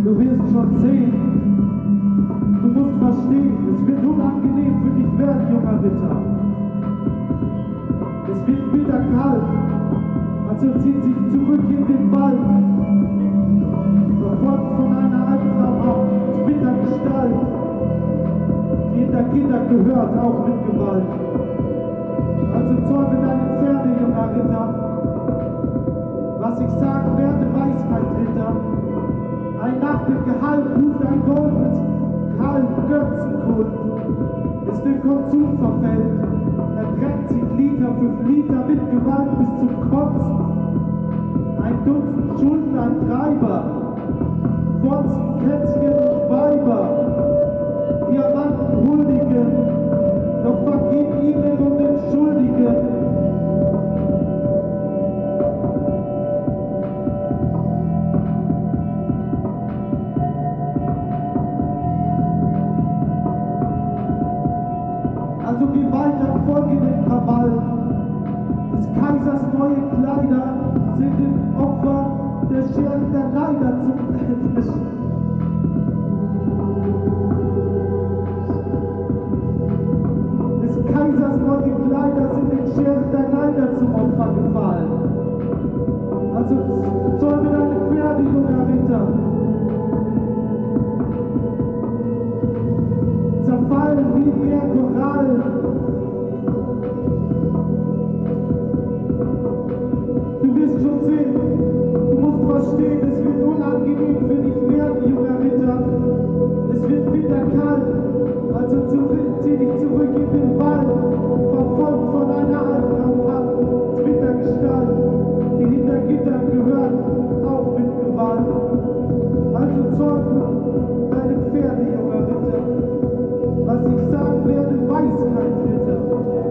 Du wirst schon sehen, du musst verstehen, es wird unangenehm für dich werden, junger Ritter. Es wird bitter kalt, also zieht sich zurück in den Wald, verfolgt von einer albtraumhaften Twittergestalt, die in der Gitter gehört, auch mit Gewalt. Also zäume deine Pferde, junger Ritter. Was ich sagen werde, weiß kein Ritter. Ein nach dem Gehalt ruft ein goldenes Kalb Götzenkult, es dem Konsum verfällt, er drängt sich Liter für Liter mit Gewalt bis zum Kotzen. Ein Dutzend Schulden an Treiber, Fotzen, Kätzchen und Weiber, Diamanten huldigen, doch vergib ihnen und den Schuldigen. Also geh weiter, folge dem Krawall. Des Kaisers neue Kleider sind dem Opfer der Scheren der Neider zum Des Kaisers neue Kleider sind den Scheren der Neider zum Opfer gefallen. Also zäume deine Pferde, junger Ritter. Zerfallen wie Meerkorallen. Du wirst schon sehen, du musst verstehen, es wird unangenehm für dich werden, junger Ritter. Es wird bitter kalt, also zieh dich zurück in den Wald, verfolgt von einer albtraumhaften Twittergestalt, die hinter Gittern gehört, auch mit Gewalt. Also zäume deine Pferde, junger Ritter. Was ich sagen werde, weiß kein Ritter.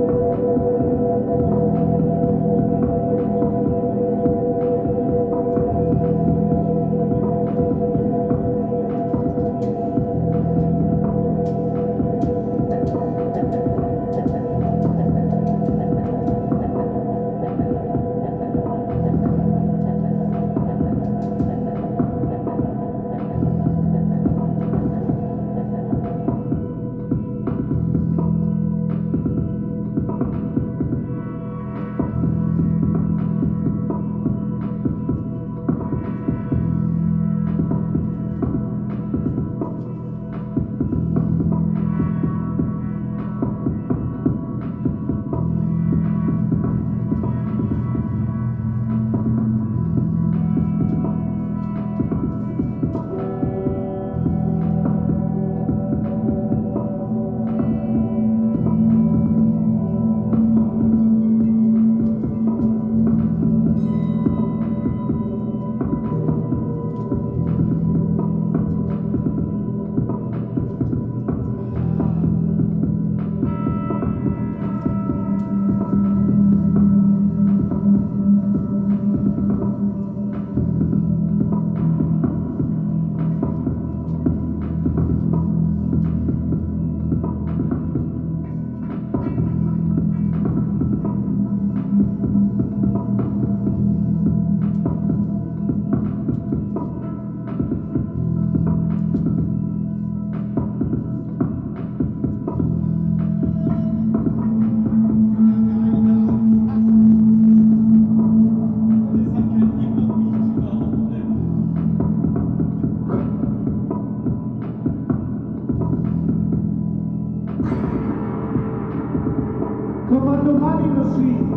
Kommando Money Machine!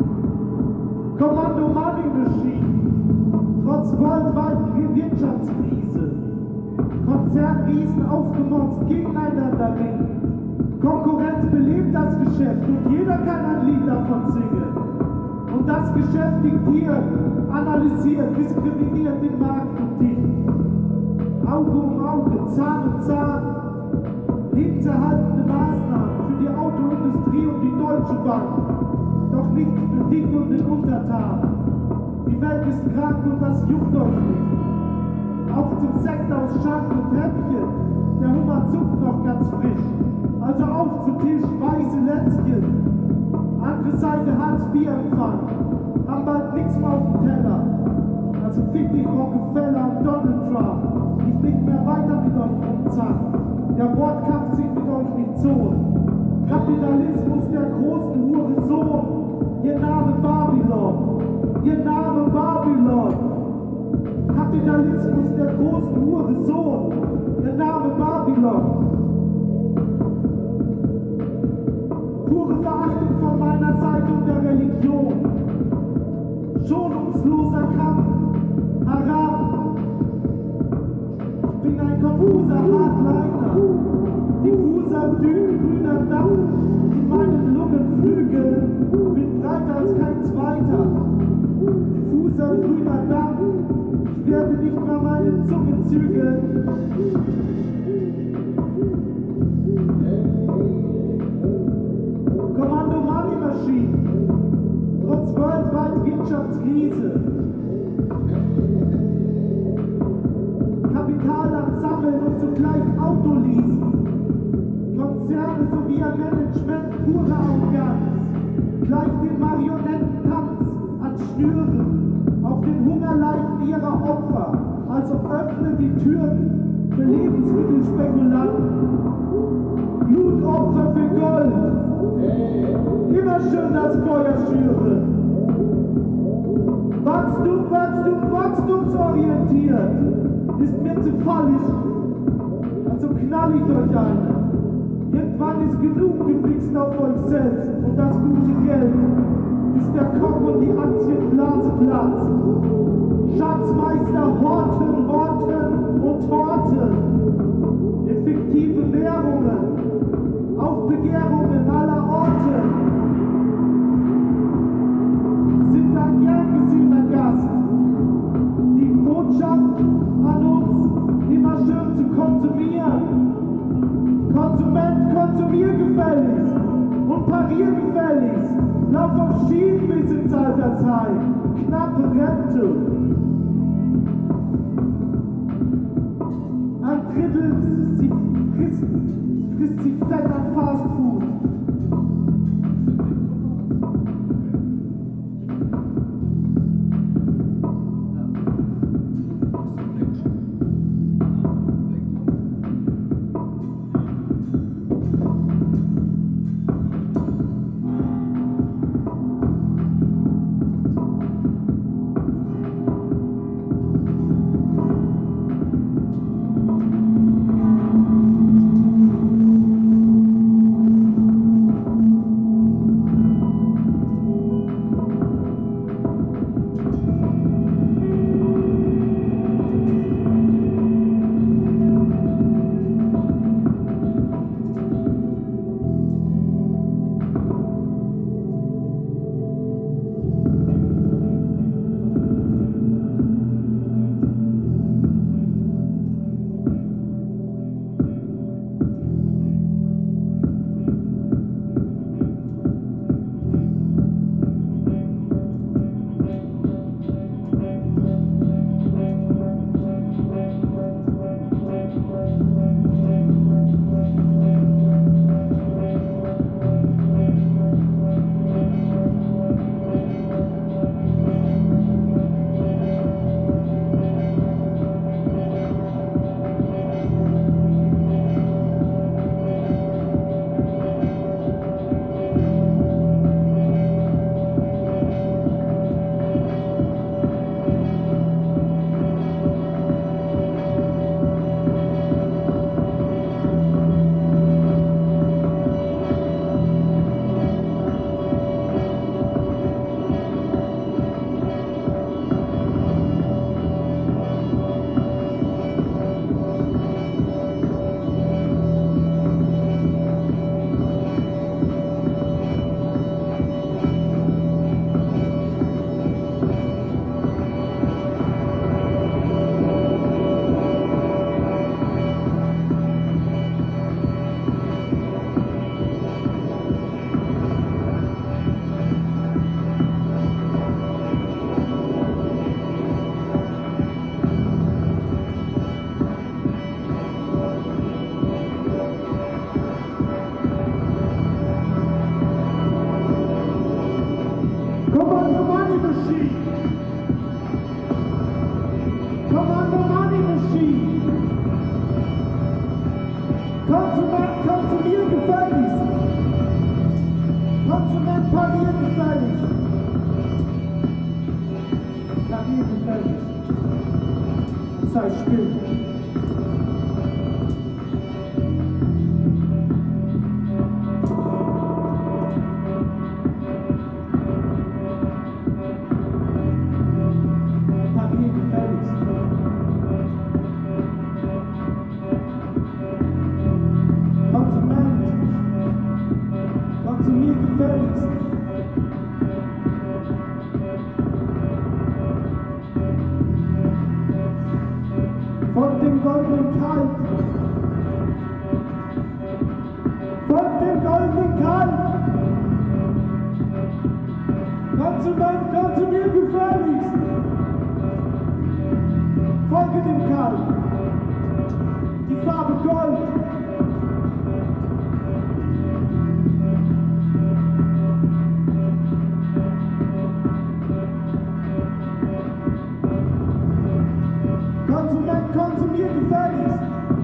Kommando Money Machine! Trotz weltweiter Wirtschaftskrise, Konzernriesen aufgemotzt gegeneinander ringen. Konkurrenz belebt das Geschäft und jeder kann ein Lied davon singen. Und das Geschäft diktiert, analysiert, diskriminiert den Markt und dich. Auge um Auge, Zahn um Zahn, lebenserhaltende Maßnahmen für die Autoindustrie und die Deutsche Bank, doch nicht für dich und den Untertanen. Die Welt ist krank und das juckt euch nicht. Auf zum Sekt aus Schank und Häppchen, der Hummer zuckt noch ganz frisch. Also auf zu Tisch, weiße Lätzchen. Andere Seite Hartz-IV-Empfang, haben bald nichts mehr auf dem Teller. Also fick dich Rockefeller und Donald Trump. Ich nicht mehr weiter mit euch rumzacken. Der Wortkampf sieht mit euch nicht so. Kapitalismus der großen Hurensohn. Ihr Name Babylon. Ihr Name Babylon. Kapitalismus der großen Hurensohn. Ihr Name Babylon. Pure Verachtung von meiner Seite und der Religion. Schonungsloser Kampf. Haram. Ich bin ein konfuser Hardliner. Diffuser, grüner Dampf in meinen Lungenflügeln. Bin breiter als kein zweiter. Diffuser, grüner Dampf. Ich werde nicht mal meine Zunge zügeln. Kommando Money Machine. Trotz weltweit Wirtschaftskrise. Kapitaland sammeln und zugleich Autoleasen. Konzerne sowie ein Management pure Arroganz. Gleich den Marionettentanz an Schnüren auf den Hungerleiden ihrer Opfer. Also öffne die Türen für Lebensmittelspekulanten. Blutopfer für Gold. Immer schön das Feuer schüren. Wachstum, Wachstum, wachstumsorientiert. Ist mir zu fallig. Also knall ich euch eine. Irgendwann ist genug gewichst auf euch selbst und das gute Geld, bis der Kopf und die Aktienblase platzt. Schatzmeister horten, horten und horten. In fiktive Währungen, Aufbegehrungen aller Orte. Sind ein gern gesehener Gast. Die Botschaft an uns, immer schön zu konsumieren. Konsument, konsumier gefälligst und parier gefälligst. Lauf auf Schienen bis ins Altersheim. Knappe Rente. Ein Drittel frisst sich fett an Fastfood. Konsument, konsumier gefälligst. Konsument, parier gefälligst. Parier gefälligst. Und sei still. Parier gefälligst. Konsument, konsumier gefälligst. Folgt dem goldenen Kalb. Folgt dem goldenen Kalb. Konsument, konsumier gefälligst. Folge dem Kalb. Die Farbe Gold. Konsument, konsumier gefälligst.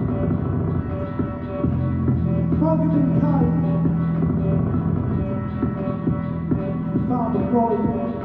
Folge dem Kalb. Die Farbe Gold.